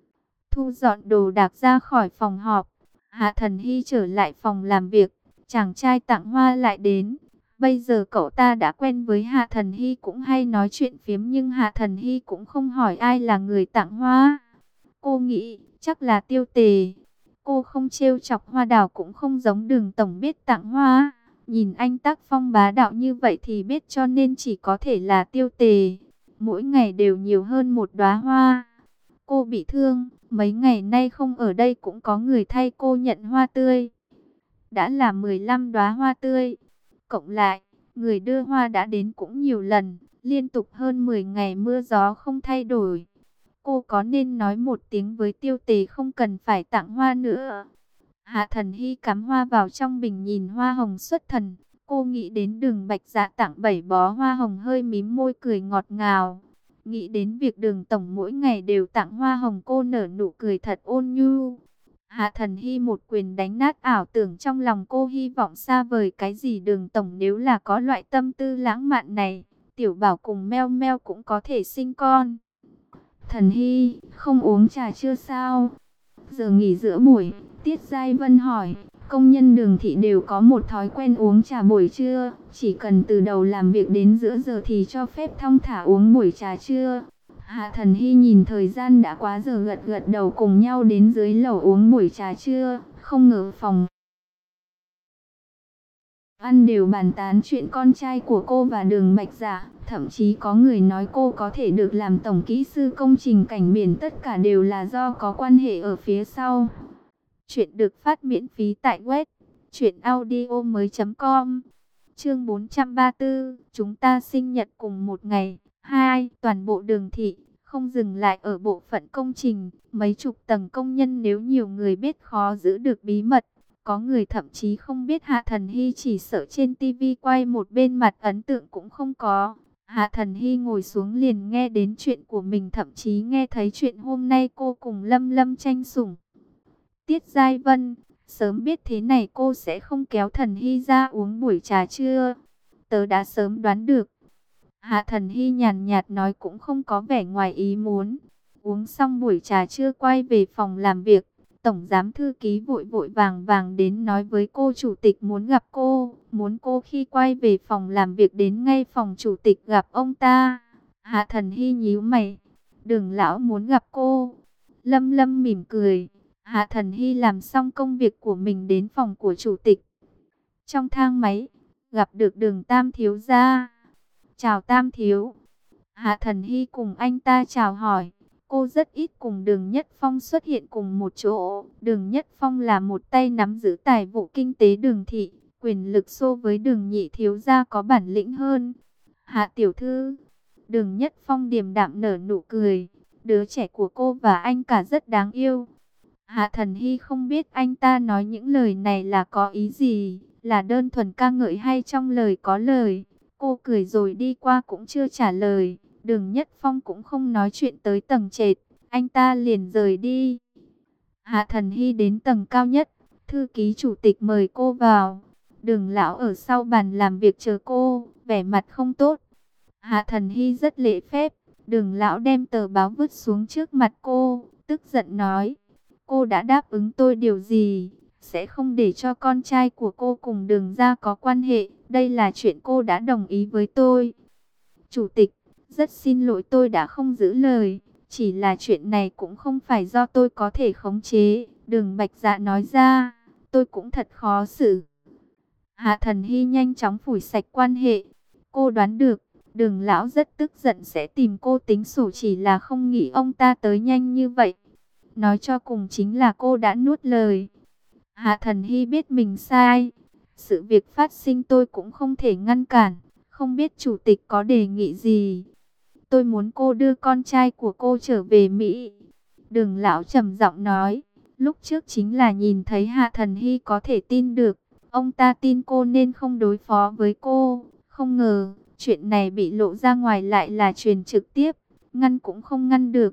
Thu dọn đồ đạc ra khỏi phòng họp, Hạ Thần Hy trở lại phòng làm việc. Chàng trai tặng hoa lại đến. Bây giờ cậu ta đã quen với Hạ Thần Hy, cũng hay nói chuyện phiếm, nhưng Hạ Thần Hy cũng không hỏi ai là người tặng hoa. Cô nghĩ chắc là Tiêu Tề. Cô không trêu chọc Hoa Đào, cũng không giống Đường tổng biết tặng hoa. Nhìn anh tác phong bá đạo như vậy thì biết, cho nên chỉ có thể là Tiêu Tề. Mỗi ngày đều nhiều hơn một đóa hoa. Cô bị thương, mấy ngày nay không ở đây, cũng có người thay cô nhận hoa tươi. Đã là 15 đóa hoa tươi. Cộng lại, người đưa hoa đã đến cũng nhiều lần, liên tục hơn 10 ngày mưa gió không thay đổi. Cô có nên nói một tiếng với Tiêu Tề không cần phải tặng hoa nữa? Hạ Thần Hy cắm hoa vào trong bình nhìn hoa hồng xuất thần. Cô nghĩ đến Đường Bạch Dạ tặng 7 bó hoa hồng, hơi mím môi cười ngọt ngào. Nghĩ đến việc Đường tổng mỗi ngày đều tặng hoa hồng, cô nở nụ cười thật ôn nhu. Hạ Thần Hy một quyền đánh nát ảo tưởng trong lòng cô, hy vọng xa vời cái gì Đường tổng nếu là có loại tâm tư lãng mạn này, Tiểu Bảo cùng Meo Meo cũng có thể sinh con. Thần Hy, không uống trà chưa sao? Giờ nghỉ giữa buổi, Tiết Giai Vân hỏi, công nhân Đường thị đều có một thói quen uống trà buổi trưa, chỉ cần từ đầu làm việc đến giữa giờ thì cho phép thong thả uống buổi trà trưa. Hạ Thần Hy nhìn thời gian đã quá giờ, gật gật đầu, cùng nhau đến dưới lầu uống buổi trà trưa. Không ngờ phòng ăn đều bàn tán chuyện con trai của cô và Đường Bạch Dạ, thậm chí có người nói cô có thể được làm tổng kỹ sư công trình cảnh biển, tất cả đều là do có quan hệ ở phía sau. Chuyện được phát miễn phí tại web truyệnaudiomoi.com. Chương 434, chúng ta sinh nhật cùng một ngày. 2. Toàn bộ Đường thị, không dừng lại ở bộ phận công trình, mấy chục tầng công nhân, nếu nhiều người biết khó giữ được bí mật. Có người thậm chí không biết Hạ Thần Hy, chỉ sợ trên tivi quay một bên mặt ấn tượng cũng không có. Hạ Thần Hy ngồi xuống liền nghe đến chuyện của mình, thậm chí nghe thấy chuyện hôm nay cô cùng Lâm Lâm tranh sủng. Tiết Giai Vân, sớm biết thế này cô sẽ không kéo Thần Hy ra uống buổi trà trưa. Tớ đã sớm đoán được. Hạ Thần Hy nhàn nhạt nói, cũng không có vẻ ngoài ý muốn. Uống xong buổi trà trưa quay về phòng làm việc. Tổng giám thư ký vội vội vàng vàng đến nói với cô chủ tịch muốn gặp cô. Muốn cô khi quay về phòng làm việc đến ngay phòng chủ tịch gặp ông ta. Hạ Thần Hy nhíu mày. Đường lão muốn gặp cô. Lâm Lâm mỉm cười. Hạ Thần Hy làm xong công việc của mình đến phòng của chủ tịch. Trong thang máy, gặp được Đường Tam thiếu gia. Chào Tam thiếu. Hạ Thần Hy cùng anh ta chào hỏi. Cô rất ít cùng Đường Nhất Phong xuất hiện cùng một chỗ. Đường Nhất Phong là một tay nắm giữ tài vụ kinh tế Đường thị. Quyền lực so với Đường nhị thiếu gia có bản lĩnh hơn. Hạ tiểu thư. Đường Nhất Phong điềm đạm nở nụ cười. Đứa trẻ của cô và anh cả rất đáng yêu. Hạ Thần Hy không biết anh ta nói những lời này là có ý gì, là đơn thuần ca ngợi hay trong lời có lời. Cô cười rồi đi qua cũng chưa trả lời. Đường Nhất Phong cũng không nói chuyện tới tầng trệt, anh ta liền rời đi. Hạ Thần Hy đến tầng cao nhất, thư ký chủ tịch mời cô vào. Đường lão ở sau bàn làm việc chờ cô, vẻ mặt không tốt. Hạ Thần Hy rất lễ phép, Đường lão đem tờ báo vứt xuống trước mặt cô, tức giận nói, cô đã đáp ứng tôi điều gì? Sẽ không để cho con trai của cô cùng Đường gia có quan hệ, đây là chuyện cô đã đồng ý với tôi. Chủ tịch, rất xin lỗi tôi đã không giữ lời, chỉ là chuyện này cũng không phải do tôi có thể khống chế. Đường Bạch Dạ nói ra, tôi cũng thật khó xử. Hạ Thần Hy nhanh chóng phủi sạch quan hệ. Cô đoán được, Đường lão rất tức giận sẽ tìm cô tính sổ, chỉ là không nghĩ ông ta tới nhanh như vậy. Nói cho cùng chính là cô đã nuốt lời. Hạ Thần Hy biết mình sai. Sự việc phát sinh tôi cũng không thể ngăn cản. Không biết chủ tịch có đề nghị gì? Tôi muốn cô đưa con trai của cô trở về Mỹ. Đường lão trầm giọng nói. Lúc trước chính là nhìn thấy Hạ Thần Hy có thể tin được. Ông ta tin cô nên không đối phó với cô. Không ngờ, chuyện này bị lộ ra ngoài lại là truyền trực tiếp. Ngăn cũng không ngăn được.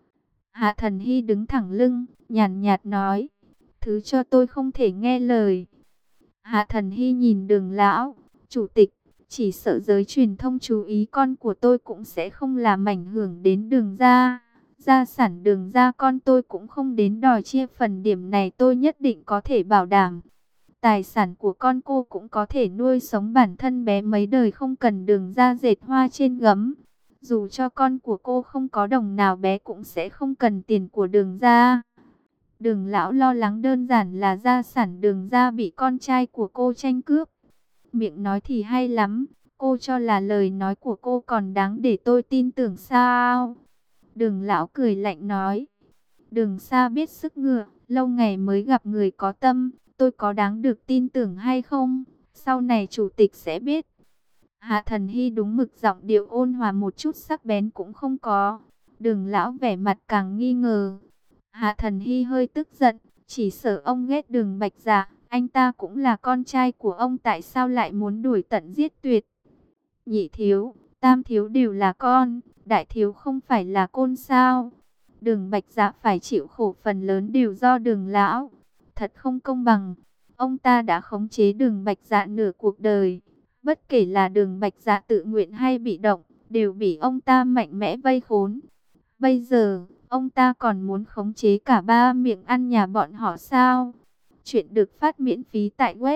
Hạ Thần Hy đứng thẳng lưng, nhàn nhạt nói. Thứ cho tôi không thể nghe lời. Hạ Thần Hy nhìn Đường lão. Chủ tịch, chỉ sợ giới truyền thông chú ý con của tôi cũng sẽ không làm ảnh hưởng đến Đường gia. Gia sản Đường gia con tôi cũng không đến đòi chia phần, điểm này tôi nhất định có thể bảo đảm. Tài sản của con cô cũng có thể nuôi sống bản thân bé mấy đời, không cần Đường gia dệt hoa trên gấm. Dù cho con của cô không có đồng nào, bé cũng sẽ không cần tiền của Đường gia. Đường lão lo lắng đơn giản là gia sản Đường gia bị con trai của cô tranh cướp. Miệng nói thì hay lắm, cô cho là lời nói của cô còn đáng để tôi tin tưởng sao? Đường lão cười lạnh nói. Đường Sa biết sức ngựa, lâu ngày mới gặp người có tâm, tôi có đáng được tin tưởng hay không? Sau này chủ tịch sẽ biết. Hạ Thần Hy đúng mực, giọng điệu ôn hòa, một chút sắc bén cũng không có. Đường lão vẻ mặt càng nghi ngờ. Hạ Thần Hy hơi tức giận, chỉ sợ ông ghét Đường Bạch Dạ, anh ta cũng là con trai của ông, tại sao lại muốn đuổi tận giết tuyệt? Nhị thiếu, tam thiếu đều là con, đại thiếu không phải là côn sao? Đường Bạch Dạ phải chịu khổ phần lớn đều do Đường lão. Thật không công bằng. Ông ta đã khống chế Đường Bạch Dạ nửa cuộc đời. Bất kể là Đường Bạch Dạ tự nguyện hay bị động, đều bị ông ta mạnh mẽ vây khốn. Bây giờ, ông ta còn muốn khống chế cả ba miệng ăn nhà bọn họ sao? Chuyện được phát miễn phí tại web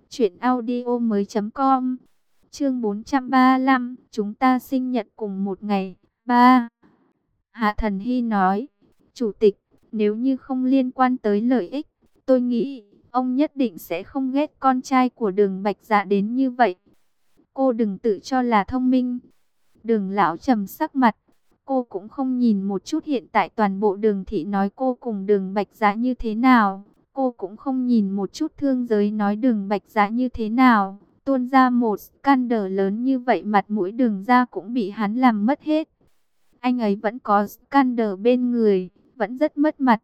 truyệnaudiomoi.com. Chương 435, chúng ta sinh nhật cùng một ngày. 3. Hạ Thần Hy nói, chủ tịch, nếu như không liên quan tới lợi ích, tôi nghĩ ông nhất định sẽ không ghét con trai của Đường Bạch Dạ đến như vậy. Cô đừng tự cho là thông minh. Đường lão trầm sắc mặt. Cô cũng không nhìn một chút hiện tại toàn bộ Đường thị nói cô cùng Đường Bạch Dạ như thế nào. Cô cũng không nhìn một chút thương giới nói Đường Bạch Dạ như thế nào. Tuôn ra một scandal lớn như vậy, mặt mũi Đường gia cũng bị hắn làm mất hết. Anh ấy vẫn có scandal bên người, vẫn rất mất mặt.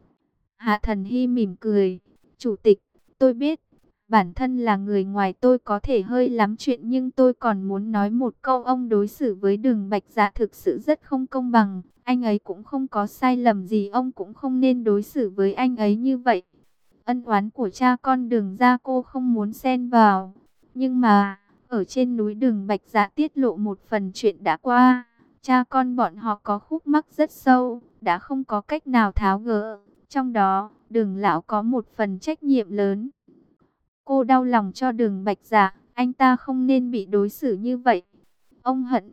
Hạ Thần Hy mỉm cười. Chủ tịch, tôi biết, bản thân là người ngoài tôi có thể hơi lắm chuyện, nhưng tôi còn muốn nói một câu, ông đối xử với Đường Bạch Dạ thực sự rất không công bằng. Anh ấy cũng không có sai lầm gì, ông cũng không nên đối xử với anh ấy như vậy. Ân oán của cha con Đường gia cô không muốn xen vào. Nhưng mà, ở trên núi Đường Bạch Dạ tiết lộ một phần chuyện đã qua. Cha con bọn họ có khúc mắc rất sâu, đã không có cách nào tháo gỡ. Trong đó, Đường lão có một phần trách nhiệm lớn. Cô đau lòng cho Đường Bạch Dạ, anh ta không nên bị đối xử như vậy. Ông hận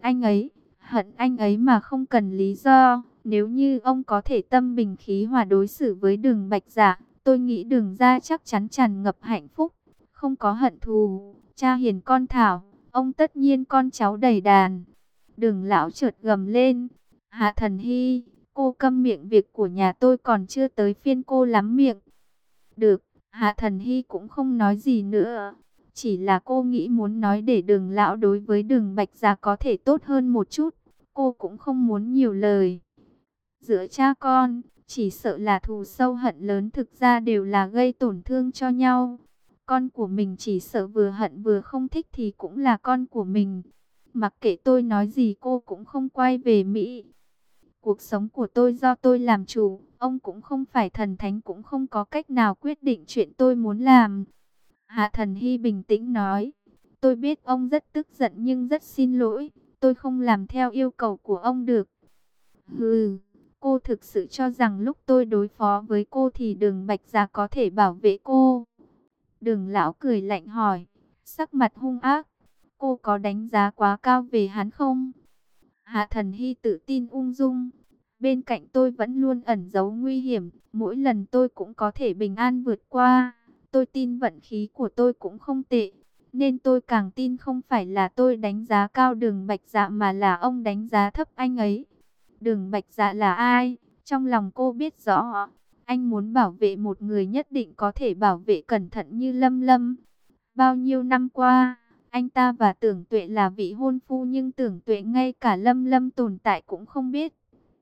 anh ấy mà không cần lý do. Nếu như ông có thể tâm bình khí hòa đối xử với Đường Bạch Dạ, tôi nghĩ Đường gia chắc chắn tràn ngập hạnh phúc, không có hận thù. Cha hiền con thảo, ông tất nhiên con cháu đầy đàn. Đường lão chợt gầm lên. Hạ Thần Hy, cô câm miệng, việc của nhà tôi còn chưa tới phiên cô lắm miệng. Được, Hạ Thần Hy cũng không nói gì nữa. Chỉ là cô nghĩ muốn nói để Đường lão đối với Đường Bạch Dạ có thể tốt hơn một chút. Cô cũng không muốn nhiều lời. Giữa cha con, chỉ sợ là thù sâu hận lớn, thực ra đều là gây tổn thương cho nhau. Con của mình chỉ sợ vừa hận vừa không thích thì cũng là con của mình. Mặc kệ tôi nói gì cô cũng không quay về Mỹ. Cuộc sống của tôi do tôi làm chủ. Ông cũng không phải thần thánh, cũng không có cách nào quyết định chuyện tôi muốn làm. Hạ Thần Hy bình tĩnh nói. Tôi biết ông rất tức giận nhưng rất xin lỗi. Tôi không làm theo yêu cầu của ông được. Hừ, cô thực sự cho rằng lúc tôi đối phó với cô thì Đường Bạch Dạ có thể bảo vệ cô? Đường lão cười lạnh hỏi, sắc mặt hung ác. Cô có đánh giá quá cao về hắn không? Hạ Thần Hy tự tin ung dung. Bên cạnh tôi vẫn luôn ẩn giấu nguy hiểm, mỗi lần tôi cũng có thể bình an vượt qua. Tôi tin vận khí của tôi cũng không tệ, nên tôi càng tin không phải là tôi đánh giá cao Đường Bạch Dạ mà là ông đánh giá thấp anh ấy. Đường Bạch Dạ là ai? Trong lòng cô biết rõ. Anh muốn bảo vệ một người nhất định có thể bảo vệ cẩn thận như Lâm Lâm. Bao nhiêu năm qua, anh ta và Tưởng Tuệ là vị hôn phu, nhưng Tưởng Tuệ ngay cả Lâm Lâm tồn tại cũng không biết.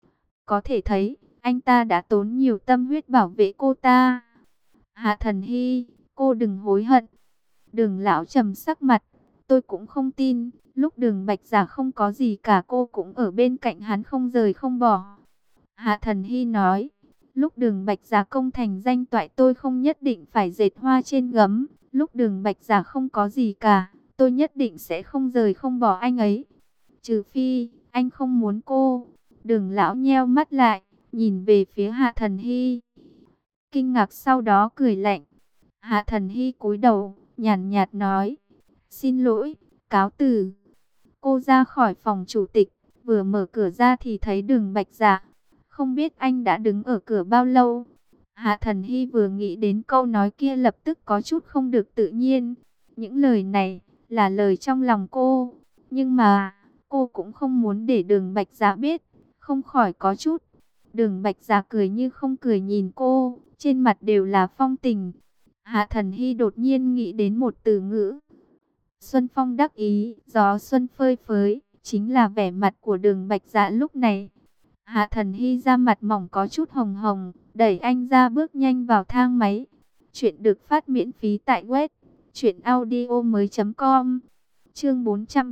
Có thể thấy, anh ta đã tốn nhiều tâm huyết bảo vệ cô ta. Hạ Thần Hy, cô đừng hối hận. Đường lão trầm sắc mặt, tôi cũng không tin, lúc Đường Bạch Dạ không có gì cả cô cũng ở bên cạnh hắn không rời không bỏ. Hạ Thần Hy nói, lúc Đường Bạch Dạ công thành danh toại tôi không nhất định phải dệt hoa trên gấm, lúc Đường Bạch Dạ không có gì cả, tôi nhất định sẽ không rời không bỏ anh ấy. Trừ phi, anh không muốn cô. Đường lão nheo mắt lại, nhìn về phía Hạ Thần Hy. Kinh ngạc sau đó cười lạnh. Hạ Thần Hy cúi đầu, nhàn nhạt nói, xin lỗi, cáo từ. Cô ra khỏi phòng chủ tịch, vừa mở cửa ra thì thấy Đường Bạch Dạ. Không biết anh đã đứng ở cửa bao lâu. Hạ Thần Hy vừa nghĩ đến câu nói kia lập tức có chút không được tự nhiên. Những lời này là lời trong lòng cô, nhưng mà cô cũng không muốn để Đường Bạch Dạ biết, không khỏi có chút. Đường Bạch Dạ cười như không cười nhìn cô, trên mặt đều là phong tình. Hạ Thần Hy đột nhiên nghĩ đến một từ ngữ. Xuân phong đắc ý, gió xuân phơi phới, chính là vẻ mặt của Đường Bạch Dạ lúc này. Hạ Thần Hy da mặt mỏng có chút hồng hồng, đẩy anh ra bước nhanh vào thang máy. Chuyện được phát miễn phí tại web truyệnaudiomoi.com. Chương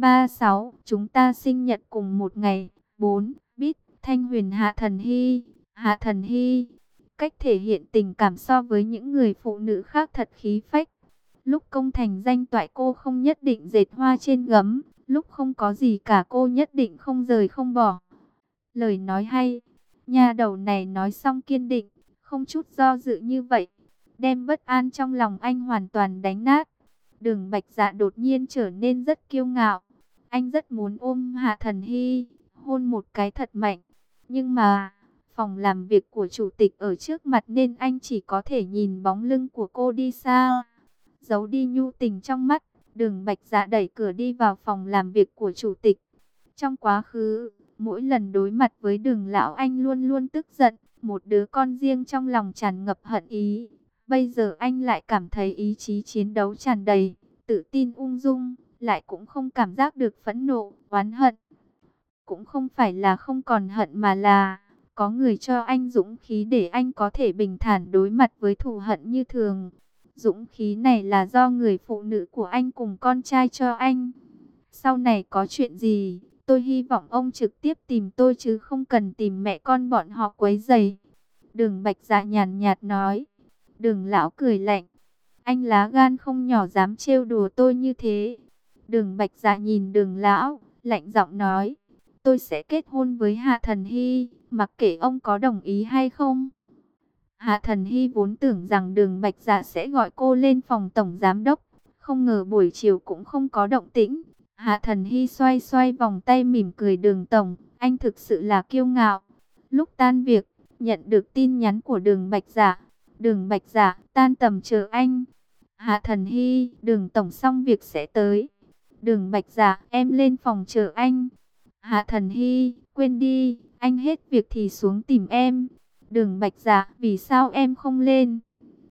436, chúng ta sinh nhật cùng một ngày. 4. Bít, Thanh Huyền. Hạ Thần Hy. Hạ Thần Hy, cách thể hiện tình cảm so với những người phụ nữ khác thật khí phách. Lúc công thành danh toại cô không nhất định dệt hoa trên gấm, lúc không có gì cả cô nhất định không rời không bỏ. Lời nói hay, nha đầu này nói xong kiên định, không chút do dự như vậy, đem bất an trong lòng anh hoàn toàn đánh nát. Đường Bạch Dạ đột nhiên trở nên rất kiêu ngạo, anh rất muốn ôm Hạ Thần Hy, hôn một cái thật mạnh, nhưng mà phòng làm việc của chủ tịch ở trước mặt nên anh chỉ có thể nhìn bóng lưng của cô đi xa, giấu đi nhu tình trong mắt. Đường Bạch Dạ đẩy cửa đi vào phòng làm việc của chủ tịch. Trong quá khứ, mỗi lần đối mặt với Đường lão anh luôn luôn tức giận, một đứa con riêng trong lòng tràn ngập hận ý. Bây giờ anh lại cảm thấy ý chí chiến đấu tràn đầy, tự tin ung dung, lại cũng không cảm giác được phẫn nộ, oán hận. Cũng không phải là không còn hận mà là có người cho anh dũng khí để anh có thể bình thản đối mặt với thù hận như thường. Dũng khí này là do người phụ nữ của anh cùng con trai cho anh. Sau này có chuyện gì, tôi hy vọng ông trực tiếp tìm tôi chứ không cần tìm mẹ con bọn họ quấy rầy. Đường Bạch Dạ nhàn nhạt nói. Đường lão cười lạnh. Anh lá gan không nhỏ dám trêu đùa tôi như thế. Đường Bạch Dạ nhìn Đường lão, lạnh giọng nói. Tôi sẽ kết hôn với Hạ Thần Hy, mặc kệ ông có đồng ý hay không. Hạ Thần Hy vốn tưởng rằng Đường Bạch Dạ sẽ gọi cô lên phòng tổng giám đốc, không ngờ buổi chiều cũng không có động tĩnh. Hạ Thần Hy xoay xoay vòng tay mỉm cười. Đường tổng, anh thực sự là kiêu ngạo. Lúc tan việc, nhận được tin nhắn của Đường Bạch Dạ. Đường Bạch Dạ, tan tầm chờ anh. Hạ Thần Hy, Đường tổng xong việc sẽ tới. Đường Bạch Dạ, em lên phòng chờ anh. Hạ Thần Hy, quên đi, anh hết việc thì xuống tìm em. Đường Bạch Dạ, vì sao em không lên?